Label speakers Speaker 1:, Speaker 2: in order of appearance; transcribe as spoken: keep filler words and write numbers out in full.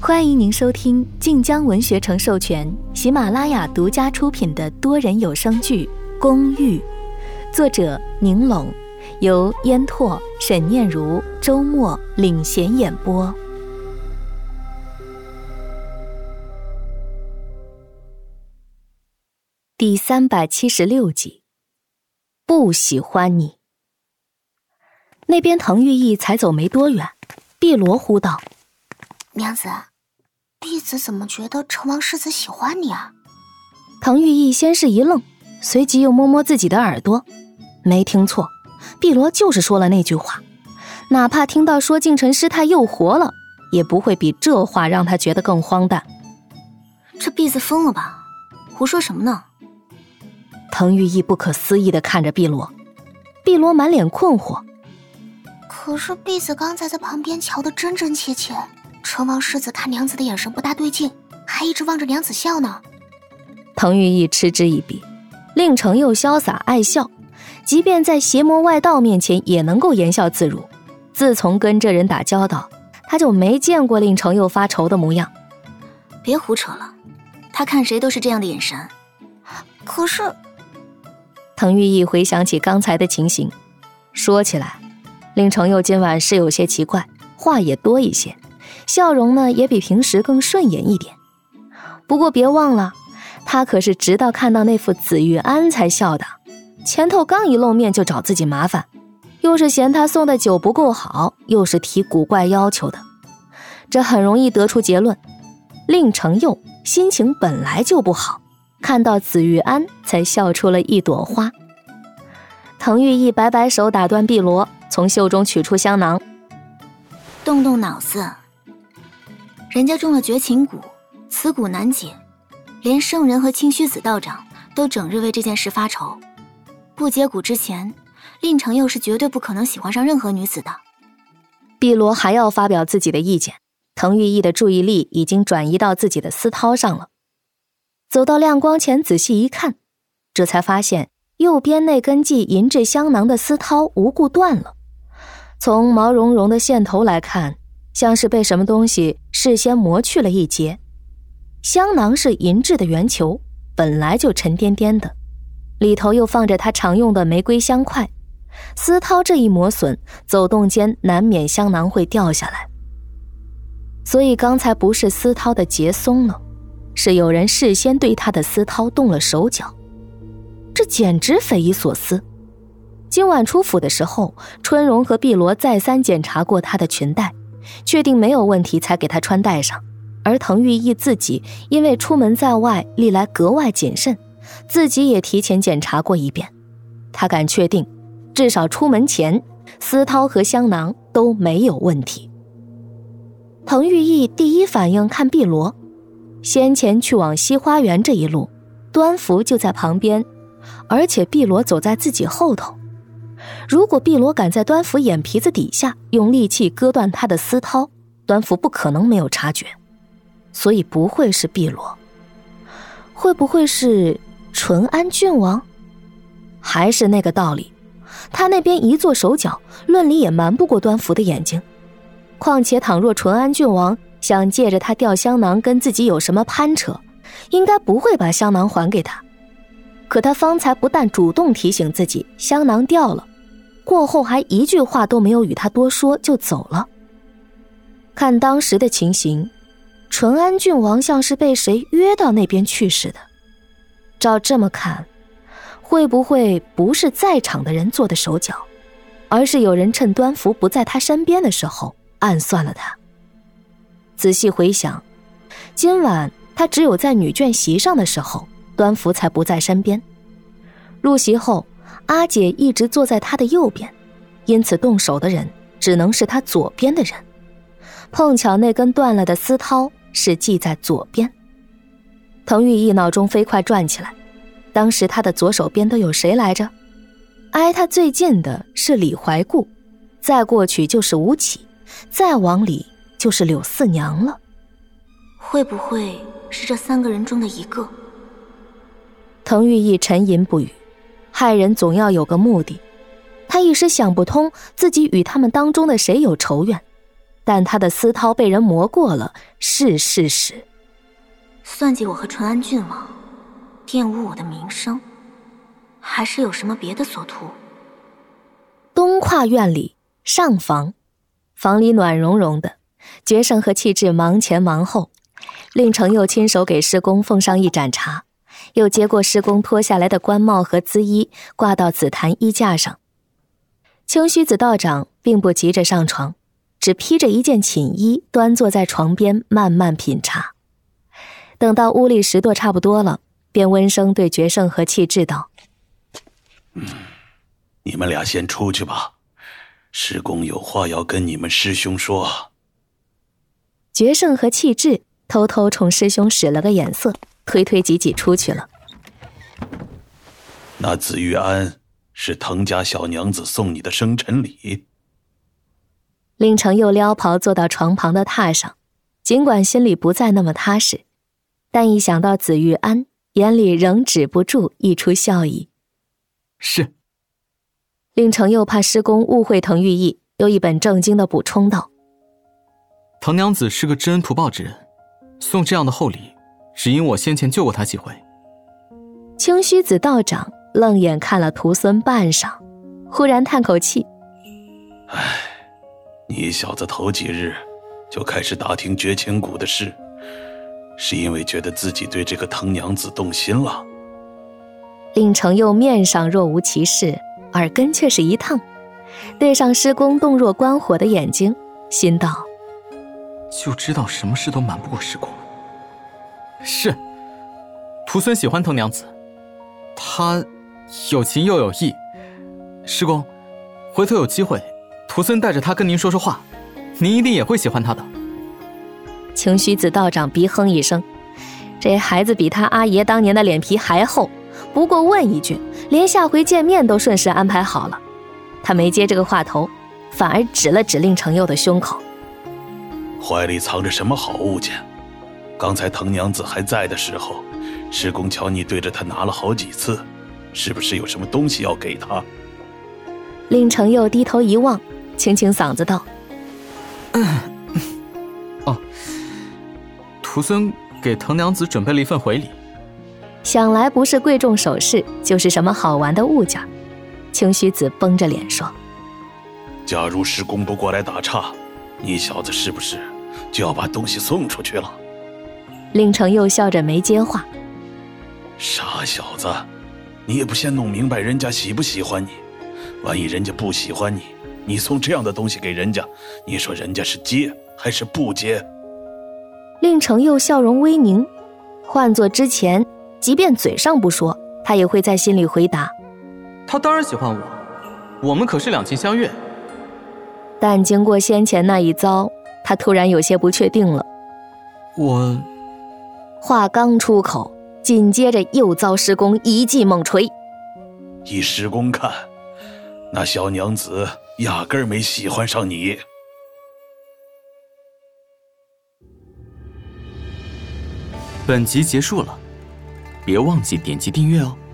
Speaker 1: 欢迎您收听晋江文学城授权、喜马拉雅独家出品的多人有声剧《公寓》，作者宁拢，由烟拓、沈念如、周末领衔演播。第三百七十六集，不喜欢你。那边滕玉意才走没多远，碧罗呼道：“
Speaker 2: 娘子，婢子怎么觉得成王世子喜欢你啊？”
Speaker 1: 滕玉意先是一愣，随即又摸摸自己的耳朵，没听错，碧罗就是说了那句话，哪怕听到说靖辰师太又活了，也不会比这话让他觉得更荒诞。
Speaker 2: 这婢子疯了吧？胡说什么呢？
Speaker 1: 滕玉意不可思议地看着碧罗，碧罗满脸困惑。
Speaker 2: 可是婢子刚才在旁边瞧得真真切切，成王世子看娘子的眼神不大对劲，还一直望着娘子笑呢。
Speaker 1: 滕玉意嗤之以鼻，令程又潇洒爱笑，即便在邪魔外道面前也能够言笑自如。自从跟这人打交道，他就没见过令程又发愁的模样。
Speaker 2: 别胡扯了，他看谁都是这样的眼神。可是
Speaker 1: 滕玉意回想起刚才的情形，说起来令程又今晚是有些奇怪，话也多一些，笑容呢也比平时更顺眼一点。不过别忘了，他可是直到看到那副紫玉安才笑的，前头刚一露面就找自己麻烦，又是嫌他送的酒不够好，又是提古怪要求的，这很容易得出结论，令程又心情本来就不好，看到紫玉安才笑出了一朵花。滕玉意摆摆手打断碧罗，从袖中取出香囊。
Speaker 2: 动动脑子，人家中了绝情蛊，此蛊难解，连圣人和清虚子道长都整日为这件事发愁。不解蛊之前，令程又是绝对不可能喜欢上任何女子的。
Speaker 1: 碧罗还要发表自己的意见，滕玉意的注意力已经转移到自己的丝绦上了。走到亮光前仔细一看，这才发现右边那根系银质香囊的丝绦无故断了，从毛茸茸的线头来看，像是被什么东西事先磨去了一截。香囊是银质的圆球，本来就沉甸甸的，里头又放着他常用的玫瑰香块，丝绦这一磨损，走动间难免香囊会掉下来。所以刚才不是丝绦的结松了，是有人事先对他的丝绦动了手脚，这简直匪夷所思。今晚出府的时候，春荣和碧罗再三检查过他的裙带，确定没有问题才给他穿戴上，而滕玉意自己因为出门在外历来格外谨慎，自己也提前检查过一遍，他敢确定至少出门前丝绦和香囊都没有问题。滕玉意第一反应看碧罗，先前去往西花园这一路，端福就在旁边，而且碧罗走在自己后头。如果碧罗敢在端福眼皮子底下用利器割断他的丝绦，端福不可能没有察觉，所以不会是碧罗。会不会是淳安郡王？还是那个道理，他那边一做手脚，论理也瞒不过端福的眼睛。况且倘若淳安郡王想借着他掉香囊跟自己有什么攀扯，应该不会把香囊还给他。可他方才不但主动提醒自己香囊掉了，过后还一句话都没有与他多说就走了。看当时的情形，淳安郡王像是被谁约到那边去似的。照这么看，会不会不是在场的人做的手脚，而是有人趁端福不在他身边的时候暗算了他？仔细回想，今晚他只有在女眷席上的时候，端福才不在身边。入席后，阿姐一直坐在他的右边，因此动手的人只能是他左边的人。碰巧那根断了的丝绦是系在左边。滕玉意脑中飞快转起来，当时他的左手边都有谁来着？挨他最近的是李怀固，再过去就是吴起，再往里就是柳四娘了。
Speaker 2: 会不会是这三个人中的一个？
Speaker 1: 滕玉意沉吟不语，害人总要有个目的，他一时想不通自己与他们当中的谁有仇怨， 但他的丝绦被人磨过了是事实。
Speaker 2: 算计我和淳安郡王，玷污我的名声，还是有什么别的所图？
Speaker 1: 东跨院里上房，房里暖融融的，决胜和气质忙前忙后。令程又亲手给师公奉上一盏茶，又接过师公脱下来的冠帽和缁衣，挂到紫檀衣架上。清虚子道长并不急着上床，只披着一件寝衣，端坐在床边慢慢品茶。等到屋里拾掇差不多了，便温声对决胜和气质道：
Speaker 3: 嗯，你们俩先出去吧，师公有话要跟你们师兄说。
Speaker 1: 决胜和气质偷偷冲师兄使了个眼色，推推挤挤出去了。
Speaker 3: 那紫玉安是滕家小娘子送你的生辰礼。
Speaker 1: 令程又撩袍坐到床旁的榻上，尽管心里不再那么踏实，但一想到紫玉安，眼里仍止不住溢出笑意。
Speaker 4: 是。
Speaker 1: 令程又怕师公误会滕玉意，又一本正经地补充道：
Speaker 4: 滕娘子是个知恩图报之人，送这样的厚礼，只因我先前救过她几回。
Speaker 1: 清虚子道长愣眼看了徒孙半晌，忽然叹口气：
Speaker 3: 唉，你小子头几日就开始打听绝情谷的事，是因为觉得自己对这个滕娘子动心了？
Speaker 1: 令程又面上若无其事，耳根却是一烫，对上师公动若观火的眼睛，心道：
Speaker 4: 就知道什么事都瞒不过师公。是，徒孙喜欢滕娘子，她有情又有义。师公，回头有机会，徒孙带着她跟您说说话，您一定也会喜欢她的。
Speaker 1: 清虚子道长鼻哼一声，这孩子比他阿爷当年的脸皮还厚，不过问一句，连下回见面都顺势安排好了。他没接这个话头，反而指了指令程佑的胸口：
Speaker 3: 怀里藏着什么好物件？刚才滕娘子还在的时候，师公瞧你对着她拿了好几次，是不是有什么东西要给她？
Speaker 1: 令程佑低头一望，清清嗓子道：
Speaker 4: 嗯，哦，徒孙给滕娘子准备了一份回礼。
Speaker 1: 想来不是贵重首饰，就是什么好玩的物件。清虚子绷着脸说：
Speaker 3: 假如师公不过来打岔，你小子是不是就要把东西送出去了？
Speaker 1: 令程又笑着没接话。
Speaker 3: 傻小子，你也不先弄明白人家喜不喜欢你，万一人家不喜欢你，你送这样的东西给人家，你说人家是接还是不接？
Speaker 1: 令程又笑容微凝，换作之前，即便嘴上不说，他也会在心里回答：
Speaker 4: 他当然喜欢我，我们可是两情相悦。
Speaker 1: 但经过先前那一遭，他突然有些不确定了。
Speaker 4: 我……
Speaker 1: 话刚出口，紧接着又遭师公一记猛锤。
Speaker 3: 依师公看，那小娘子压根儿没喜欢上你。
Speaker 4: 本集结束了，别忘记点击订阅哦。